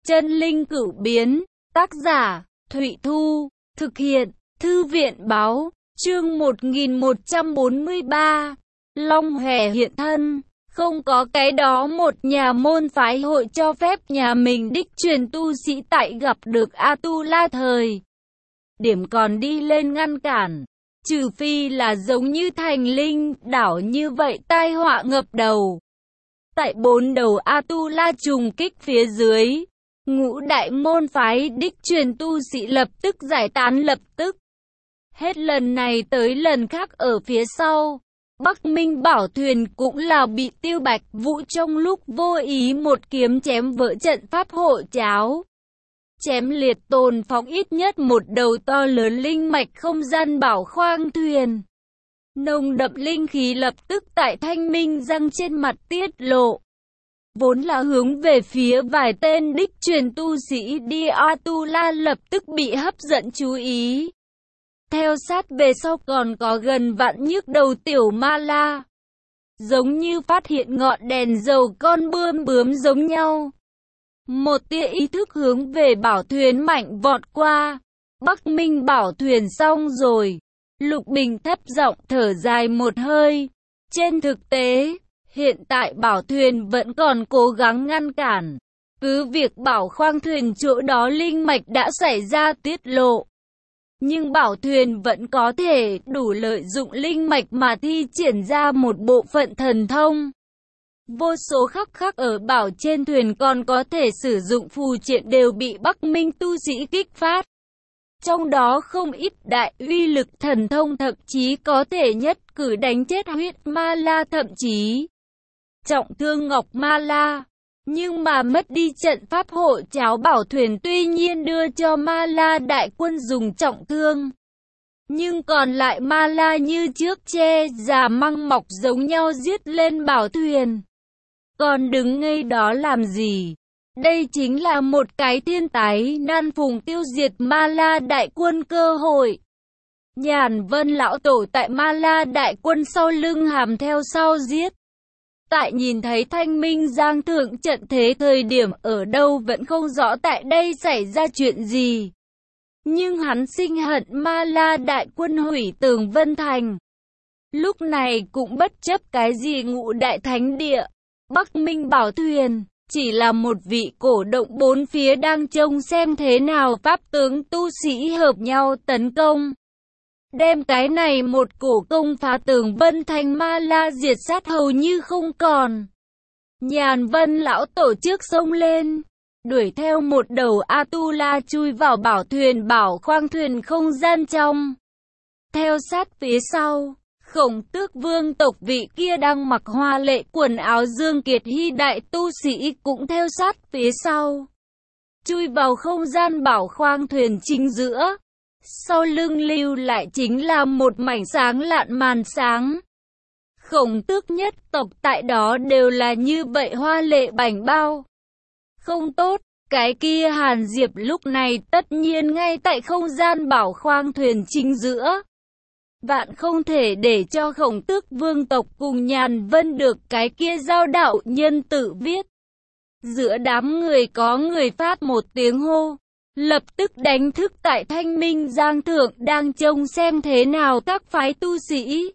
Chân linh cửu biến, tác giả, Thụy Thu, thực hiện, Thư viện báo, chương 1143, Long Hòe hiện thân, không có cái đó một nhà môn phái hội cho phép nhà mình đích truyền tu sĩ tại gặp được A-tu-la thời điểm còn đi lên ngăn cản, trừ phi là giống như Thành Linh đảo như vậy tai họa ngập đầu. Tại 4 đầu A-tu-la trùng kích phía dưới, ngũ đại môn phái đích truyền tu sĩ lập tức giải tán lập tức. Hết lần này tới lần khác ở phía sau, Bắc Minh Bảo Thuyền cũng là bị Tiêu Bạch Vũ trong lúc vô ý một kiếm chém vỡ trận pháp hộ cháo. Chém liệt tồn phóng ít nhất một đầu to lớn linh mạch không gian bảo khoang thuyền. Nồng đậm linh khí lập tức tại Thanh Minh Răng trên mặt tiết lộ. Vốn là hướng về phía vài tên đích truyền tu sĩ đi A-tu-la lập tức bị hấp dẫn chú ý. Theo sát về sau còn có gần vạn nhức đầu tiểu ma la. Giống như phát hiện ngọn đèn dầu con bướm giống nhau. Một tia ý thức hướng về bảo thuyền mạnh vọt qua. Bắc Minh Bảo Thuyền xong rồi. Lục Bình thấp giọng thở dài một hơi. Trên thực tế, hiện tại bảo thuyền vẫn còn cố gắng ngăn cản. Cứ việc bảo khoang thuyền chỗ đó linh mạch đã xảy ra tiết lộ. Nhưng bảo thuyền vẫn có thể đủ lợi dụng linh mạch mà thi triển ra một bộ phận thần thông. Vô số khắc ở bảo trên thuyền còn có thể sử dụng phù triện đều bị Bắc Minh tu sĩ kích phát. Trong đó không ít đại uy lực thần thông thậm chí có thể nhất cử đánh chết huyết ma la thậm chí trọng thương ngọc ma la. Nhưng mà mất đi trận pháp hộ cháo bảo thuyền tuy nhiên đưa cho ma la đại quân dùng trọng thương. Nhưng còn lại ma la như trước che già măng mọc giống nhau giết lên bảo thuyền. Còn đứng ngây đó làm gì? Đây chính là một cái thiên tái nan phùng tiêu diệt ma la đại quân cơ hội. Nhàn Vân lão tổ tại ma la đại quân sau lưng hàm theo sau giết. Tại nhìn thấy Thanh Minh Giang thượng trận thế thời điểm ở đâu vẫn không rõ tại đây xảy ra chuyện gì. Nhưng hắn sinh hận ma la đại quân hủy tường Vân Thành. Lúc này cũng bất chấp cái gì ngũ đại thánh địa, Bắc Minh Bảo Thuyền, chỉ là một vị cổ động bốn phía đang trông xem thế nào pháp tướng tu sĩ hợp nhau tấn công. Đem cái này một cổ công phá tường Vân Thành ma la diệt sát hầu như không còn. Nhàn Vân lão tổ trước sông lên, đuổi theo một đầu A-tu-la chui vào bảo thuyền bảo khoang thuyền không gian trong. Theo sát phía sau, Khổng Tước vương tộc vị kia đang mặc hoa lệ quần áo Dương Kiệt Hy đại tu sĩ cũng theo sát phía sau. Chui vào không gian bảo khoang thuyền chính giữa. Sau lưng lưu lại chính là một mảnh sáng lạn màn sáng. Khổng Tước nhất tộc tại đó đều là như vậy hoa lệ bảnh bao. Không tốt, cái kia Hàn Diệp lúc này tất nhiên ngay tại không gian bảo khoang thuyền chính giữa. Vạn không thể để cho Khổng Tước vương tộc cùng Nhàn Vân được cái kia giao đạo nhân tự viết. Giữa đám người có người phát một tiếng hô. Lập tức đánh thức tại Thanh Minh Giang thượng đang trông xem thế nào các phái tu sĩ.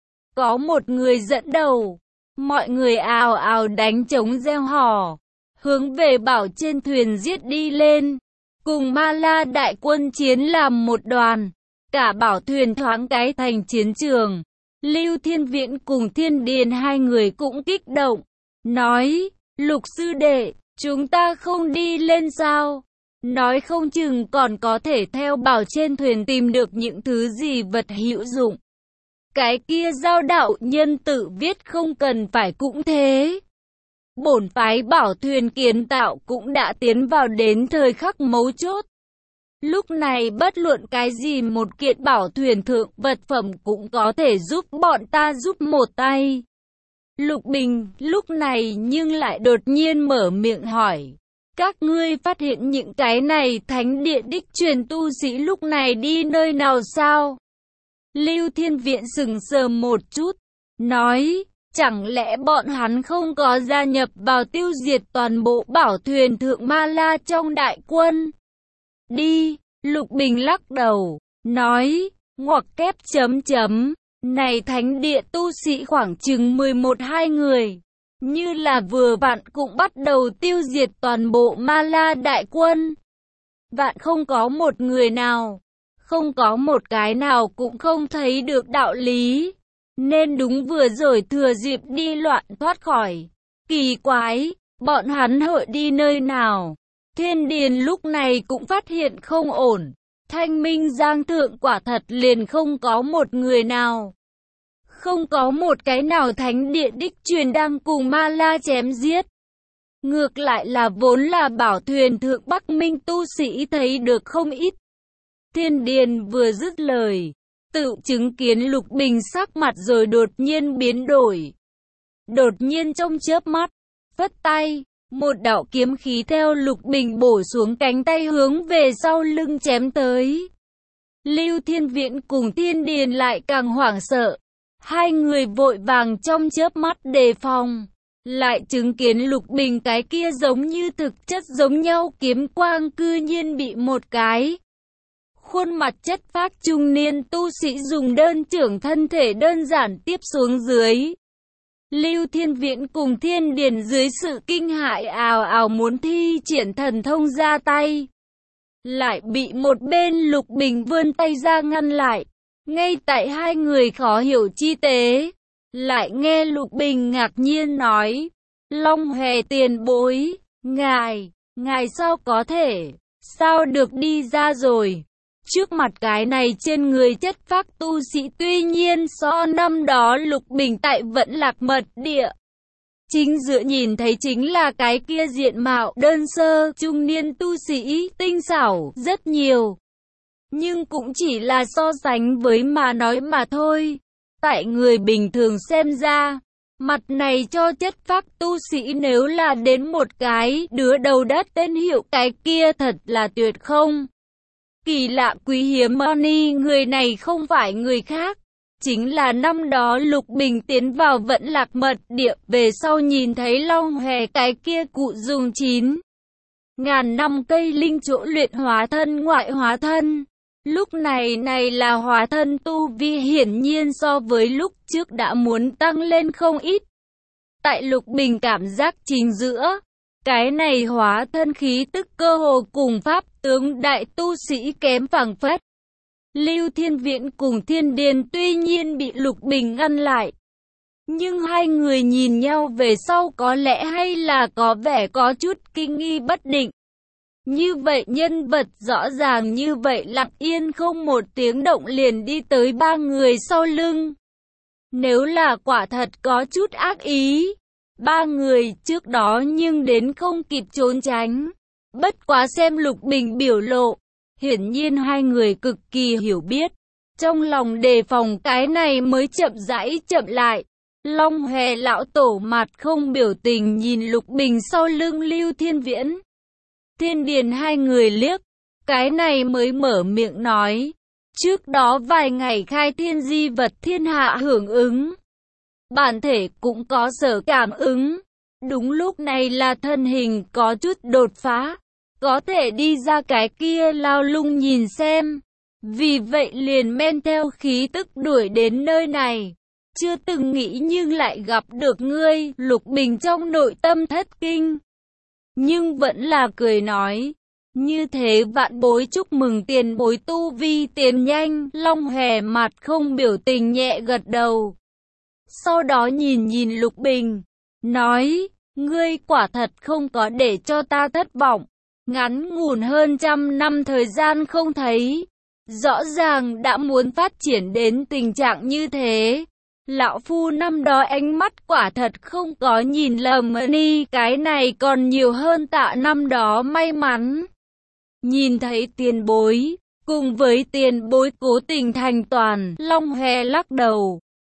Có một người dẫn đầu, mọi người ào ào đánh trống reo hò, hướng về bảo trên thuyền giết đi lên, cùng ma la đại quân chiến làm một đoàn, cả bảo thuyền thoáng cái thành chiến trường. Lưu Thiên Viễn cùng Thiên Điền hai người cũng kích động, nói, Lục sư đệ, chúng ta không đi lên sao? Nói không chừng còn có thể theo bảo trên thuyền tìm được những thứ gì vật hữu dụng. Cái kia giao đạo nhân tự viết không cần phải cũng thế. Bổn phái bảo thuyền kiến tạo cũng đã tiến vào đến thời khắc mấu chốt. Lúc này bất luận cái gì một kiện bảo thuyền thượng vật phẩm cũng có thể giúp bọn ta giúp một tay. Lục Bình lúc này nhưng lại đột nhiên mở miệng hỏi. Các ngươi phát hiện những cái này thánh địa đích truyền tu sĩ lúc này đi nơi nào sao? Lưu Thiên Viễn sững sờ một chút, nói, Chẳng lẽ bọn hắn không có gia nhập vào tiêu diệt toàn bộ bảo thuyền thượng Ma La trong đại quân? Đi, Lục Bình lắc đầu, nói, ngoặc kép chấm chấm, này thánh địa tu sĩ khoảng chừng 11-12 người, như là vừa vặn cũng bắt đầu tiêu diệt toàn bộ Ma La đại quân. Vạn không có một người nào, không có một cái nào cũng không thấy được đạo lý, nên đúng vừa rồi thừa dịp đi loạn thoát khỏi. Kỳ quái, bọn hắn hội đi nơi nào? Thiên Điền lúc này cũng phát hiện không ổn. Thanh Minh Giang Thượng quả thật liền không có một người nào. Không có một cái nào thánh địa đích truyền đang cùng Ma La chém giết. Ngược lại là vốn là bảo thuyền thượng Bắc Minh tu sĩ thấy được không ít. Thiên Điền vừa dứt lời, tự chứng kiến Lục Bình sắc mặt rồi đột nhiên biến đổi. Đột nhiên trong chớp mắt, phất tay, một đạo kiếm khí theo Lục Bình bổ xuống cánh tay hướng về sau lưng chém tới. Lưu Thiên Viễn cùng Thiên Điền lại càng hoảng sợ. Hai người vội vàng trong chớp mắt đề phòng. Lại chứng kiến Lục Bình cái kia giống như thực chất giống nhau kiếm quang cư nhiên bị một cái khuôn mặt chất phác trung niên tu sĩ dùng đơn trưởng thân thể đơn giản tiếp xuống dưới. Lưu Thiên Viễn cùng Thiên Điền dưới sự kinh hãi ào ào muốn thi triển thần thông ra tay. Lại bị một bên Lục Bình vươn tay ra ngăn lại. Ngay tại hai người khó hiểu chi tế. Lại nghe Lục Bình ngạc nhiên nói. Long Hòe tiền bối, ngài sao có thể, sao được đi ra rồi? Trước mặt cái này trên người chất phác tu sĩ tuy nhiên so năm đó Lục Bình tại Vẫn Lạc Mật Địa. Chính giữa nhìn thấy chính là cái kia diện mạo đơn sơ trung niên tu sĩ tinh xảo rất nhiều. Nhưng cũng chỉ là so sánh với mà nói mà thôi. Tại người bình thường xem ra, mặt này cho chất phác tu sĩ nếu là đến một cái đứa đầu đất tên hiệu cái kia thật là tuyệt không. Kỳ lạ quý hiếm Moni người này không phải người khác. Chính là năm đó Lục Bình tiến vào Vẫn Lạc Mật Địa về sau nhìn thấy Long Hòe cái kia cụ dùng 9.000 năm cây linh chỗ luyện hóa thân ngoại hóa thân. Lúc này là hóa thân tu vi hiển nhiên so với lúc trước đã muốn tăng lên không ít. Tại Lục Bình cảm giác chính giữa, cái này hóa thân khí tức cơ hồ cùng pháp tướng đại tu sĩ kém phảng phất. Lưu Thiên Viễn cùng Thiên Điền tuy nhiên bị Lục Bình ngăn lại. Nhưng hai người nhìn nhau về sau có lẽ hay là có vẻ có chút kinh nghi bất định. Như vậy nhân vật rõ ràng như vậy lặng yên không một tiếng động liền đi tới ba người sau lưng. Nếu là quả thật có chút ác ý, ba người trước đó nhưng đến không kịp trốn tránh. Bất quá xem Lục Bình biểu lộ, hiển nhiên hai người cực kỳ hiểu biết. Trong lòng đề phòng cái này mới chậm rãi chậm lại. Long Hòe lão tổ mặt không biểu tình nhìn Lục Bình sau lưng Lưu Thiên Viễn. Thiên Điền hai người liếc, cái này mới mở miệng nói. Trước đó vài ngày khai thiên di vật thiên hạ hưởng ứng. Bản thể cũng có sở cảm ứng. Đúng lúc này là thân hình có chút đột phá. Có thể đi ra cái kia lao lung nhìn xem. Vì vậy liền men theo khí tức đuổi đến nơi này. Chưa từng nghĩ nhưng lại gặp được ngươi. Lục Bình trong nội tâm thất kinh. Nhưng vẫn là cười nói. Như thế vạn bối chúc mừng tiền bối tu vi tiến nhanh. Long Hòe mặt không biểu tình nhẹ gật đầu. Sau đó nhìn Lục Bình. Nói. Ngươi quả thật không có để cho ta thất vọng. Ngắn ngủn hơn 100 năm thời gian không thấy. Rõ ràng đã muốn phát triển đến tình trạng như thế. Lão Phu năm đó ánh mắt quả thật không có nhìn lầm ni cái này còn nhiều hơn tạ năm đó may mắn. Nhìn thấy tiền bối, cùng với tiền bối cố tình thành toàn, Long Hòe lắc đầu.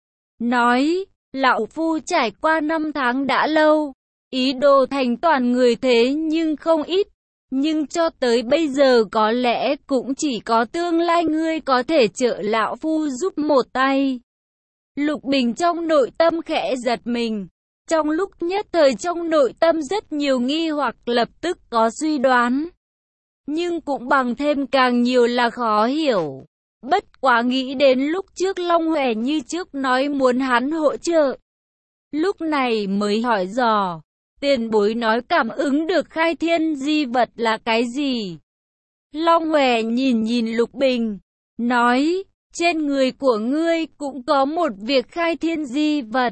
Nói, Lão Phu trải qua 5 tháng đã lâu, ý đồ thành toàn người thế nhưng không ít. Nhưng cho tới bây giờ có lẽ cũng chỉ có tương lai ngươi có thể trợ Lão Phu giúp một tay. Lục Bình trong nội tâm khẽ giật mình. Trong lúc nhất thời trong nội tâm rất nhiều nghi hoặc, lập tức có suy đoán. Nhưng cũng bằng thêm càng nhiều là khó hiểu. Bất quá nghĩ đến lúc trước Long Hòe như trước nói muốn hắn hỗ trợ. Lúc này mới hỏi dò. Tiền bối nói cảm ứng được khai thiên di vật là cái gì? Long Hòe nhìn nhìn Lục Bình. Nói, trên người của ngươi cũng có một việc khai thiên di vật.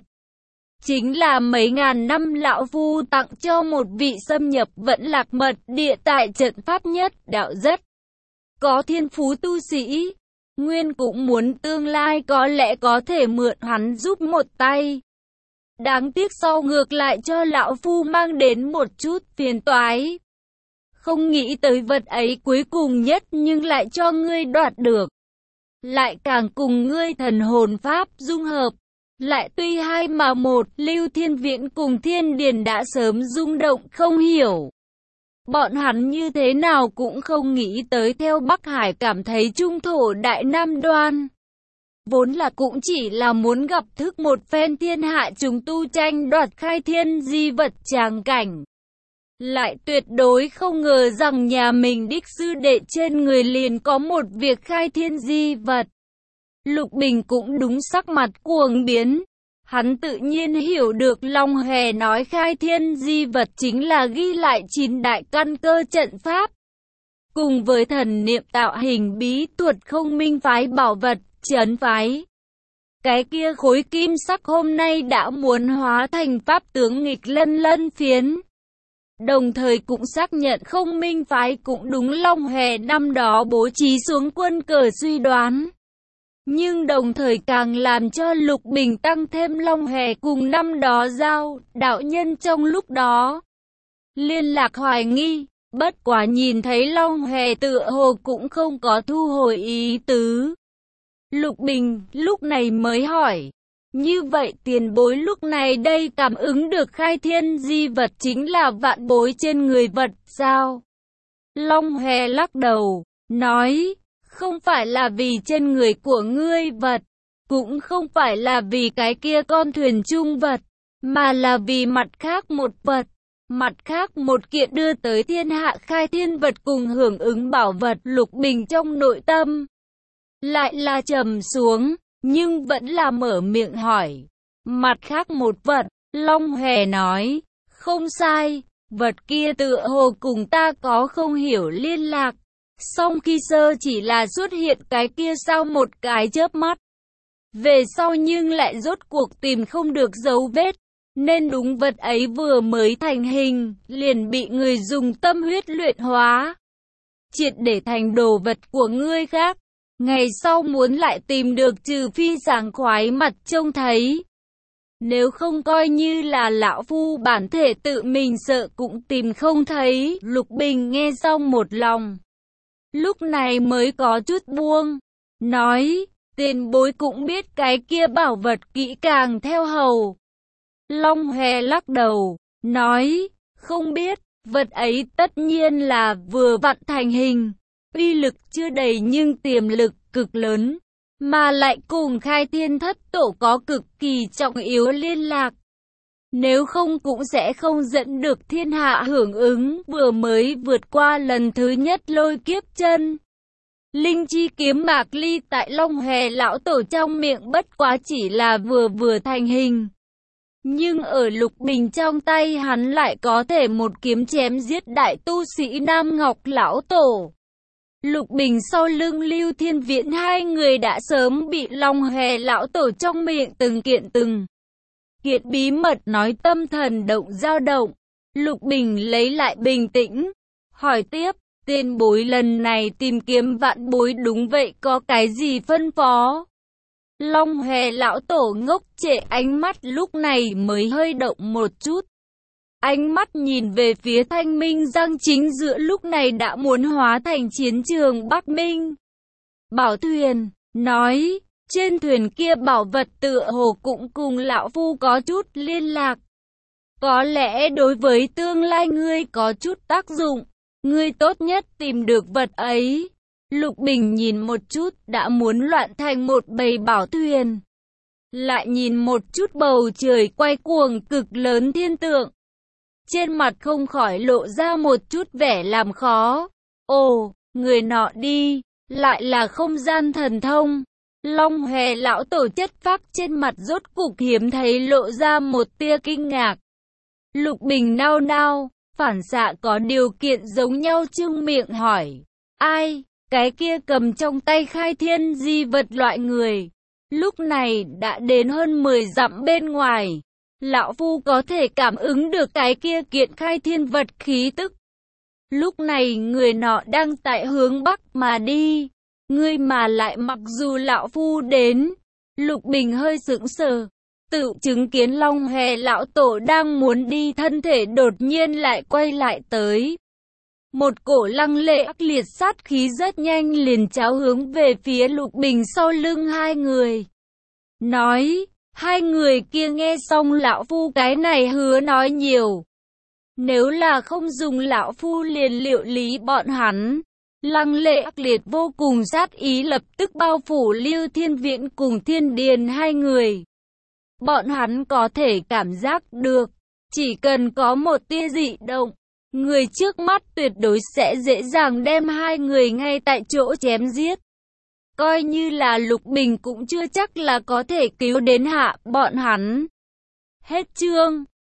Chính là mấy ngàn năm lão phu tặng cho một vị xâm nhập Vẫn Lạc Mật Địa tại trận pháp nhất đạo rất có thiên phú tu sĩ. Nguyên cũng muốn tương lai có lẽ có thể mượn hắn giúp một tay. Đáng tiếc sau ngược lại cho lão phu mang đến một chút phiền toái. Không nghĩ tới vật ấy cuối cùng nhất nhưng lại cho ngươi đoạt được. Lại càng cùng ngươi thần hồn pháp dung hợp. Lại tuy hai mà một, Lưu Thiên Viễn cùng Thiên Điền đã sớm rung động không hiểu. Bọn hắn như thế nào cũng không nghĩ tới theo Bắc Hải cảm thấy trung thổ Đại Nam Đoan. Vốn là cũng chỉ là muốn gặp thức một phen thiên hạ chúng tu tranh đoạt khai thiên di vật tràng cảnh. Lại tuyệt đối không ngờ rằng nhà mình đích sư đệ trên người liền có một việc khai thiên di vật. Lục Bình cũng đúng sắc mặt cuồng biến. Hắn tự nhiên hiểu được Long Hòe nói khai thiên di vật chính là ghi lại 9 đại căn cơ trận pháp. Cùng với thần niệm tạo hình bí thuật không minh phái bảo vật, trấn phái. Cái kia khối kim sắc hôm nay đã muốn hóa thành pháp tướng nghịch lân lân phiến. Đồng thời cũng xác nhận không minh phái cũng đúng Long Hòe năm đó bố trí xuống quân cờ suy đoán. Nhưng đồng thời càng làm cho Lục Bình tăng thêm Long Hòe cùng năm đó giao đạo nhân trong lúc đó. Liên lạc hoài nghi, bất quá nhìn thấy Long Hòe tựa hồ cũng không có thu hồi ý tứ. Lục Bình lúc này mới hỏi, như vậy tiền bối lúc này đây cảm ứng được khai thiên di vật chính là vạn bối trên người vật sao? Long Hòe lắc đầu, nói, không phải là vì trên người của ngươi vật, cũng không phải là vì cái kia con thuyền chung vật, mà là vì mặt khác một vật, mặt khác một kiện đưa tới thiên hạ khai thiên vật cùng hưởng ứng bảo vật. Lục Bình trong nội tâm lại là trầm xuống, nhưng vẫn là mở miệng hỏi, mặt khác một vật. Long Hòe nói, không sai, vật kia tựa hồ cùng ta có không hiểu liên lạc. Song khi sơ chỉ là xuất hiện cái kia sau một cái chớp mắt. Về sau nhưng lại rốt cuộc tìm không được dấu vết. Nên đúng vật ấy vừa mới thành hình, liền bị người dùng tâm huyết luyện hóa. Triệt để thành đồ vật của ngươi khác. Ngày sau muốn lại tìm được trừ phi sảng khoái mặt trông thấy. Nếu không coi như là lão phu bản thể tự mình sợ cũng tìm không thấy. Lục Bình nghe xong một lòng. Lúc này mới có chút buông. Nói, tiền bối cũng biết cái kia bảo vật kỹ càng theo hầu. Long Hòe lắc đầu, nói, không biết, vật ấy tất nhiên là vừa vặn thành hình. Uy lực chưa đầy nhưng tiềm lực cực lớn, mà lại cùng khai thiên thất tổ có cực kỳ trọng yếu liên lạc. Nếu không cũng sẽ không dẫn được thiên hạ hưởng ứng, vừa mới vượt qua lần thứ nhất lôi kiếp chân. Linh chi kiếm Mạc Ly tại Long Hòe lão tổ trong miệng bất quá chỉ là vừa thành hình. Nhưng ở Lục Bình trong tay hắn lại có thể một kiếm chém giết đại tu sĩ Nam Ngọc lão tổ. Lục Bình sau lưng Lưu Thiên Viễn hai người đã sớm bị Long Hòe lão tổ trong miệng từng kiện bí mật nói tâm thần dao động. Lục Bình lấy lại bình tĩnh, hỏi tiếp, tiền bối lần này tìm kiếm vạn bối đúng vậy có cái gì phân phó? Long Hòe lão tổ ngốc trệ, ánh mắt lúc này mới hơi động một chút. Ánh mắt nhìn về phía Thanh Minh Giang chính giữa lúc này đã muốn hóa thành chiến trường Bắc Minh. Bảo thuyền, nói, trên thuyền kia bảo vật tựa hồ cũng cùng lão phu có chút liên lạc. Có lẽ đối với tương lai ngươi có chút tác dụng, ngươi tốt nhất tìm được vật ấy. Lục Bình nhìn một chút đã muốn loạn thành một bầy bảo thuyền. lại nhìn một chút bầu trời quay cuồng cực lớn thiên tượng. Trên mặt không khỏi lộ ra một chút vẻ làm khó. Ồ, người nọ đi, lại là không gian thần thông. Long Hòe lão tổ chất phác trên mặt rốt cục hiếm thấy lộ ra một tia kinh ngạc. Lục Bình nao nao, phản xạ có điều kiện giống nhau trương miệng hỏi. Ai, cái kia cầm trong tay khai thiên di vật loại người. Lúc này đã đến hơn 10 dặm bên ngoài. Lão Phu có thể cảm ứng được cái kia kiện khai thiên vật khí tức. Lúc này người nọ đang tại hướng bắc mà đi. Ngươi mà lại mặc dù lão Phu đến. Lục Bình hơi sững sờ. Tự chứng kiến Long Hòe lão tổ đang muốn đi, thân thể đột nhiên lại quay lại tới. Một cổ lăng lệ ác liệt sát khí rất nhanh liền cháo hướng về phía Lục Bình sau lưng hai người. Nói, hai người kia nghe xong lão Phu cái này hứa nói nhiều. Nếu là không dùng lão Phu liền liệu lý bọn hắn. Lăng lệ ác liệt vô cùng sát ý lập tức bao phủ Lưu Thiên Viễn cùng Thiên Điền hai người. Bọn hắn có thể cảm giác được, chỉ cần có một tia dị động, người trước mắt tuyệt đối sẽ dễ dàng đem hai người ngay tại chỗ chém giết. Coi như là Lục Bình cũng chưa chắc là có thể cứu đến hạ bọn hắn. Hết chương.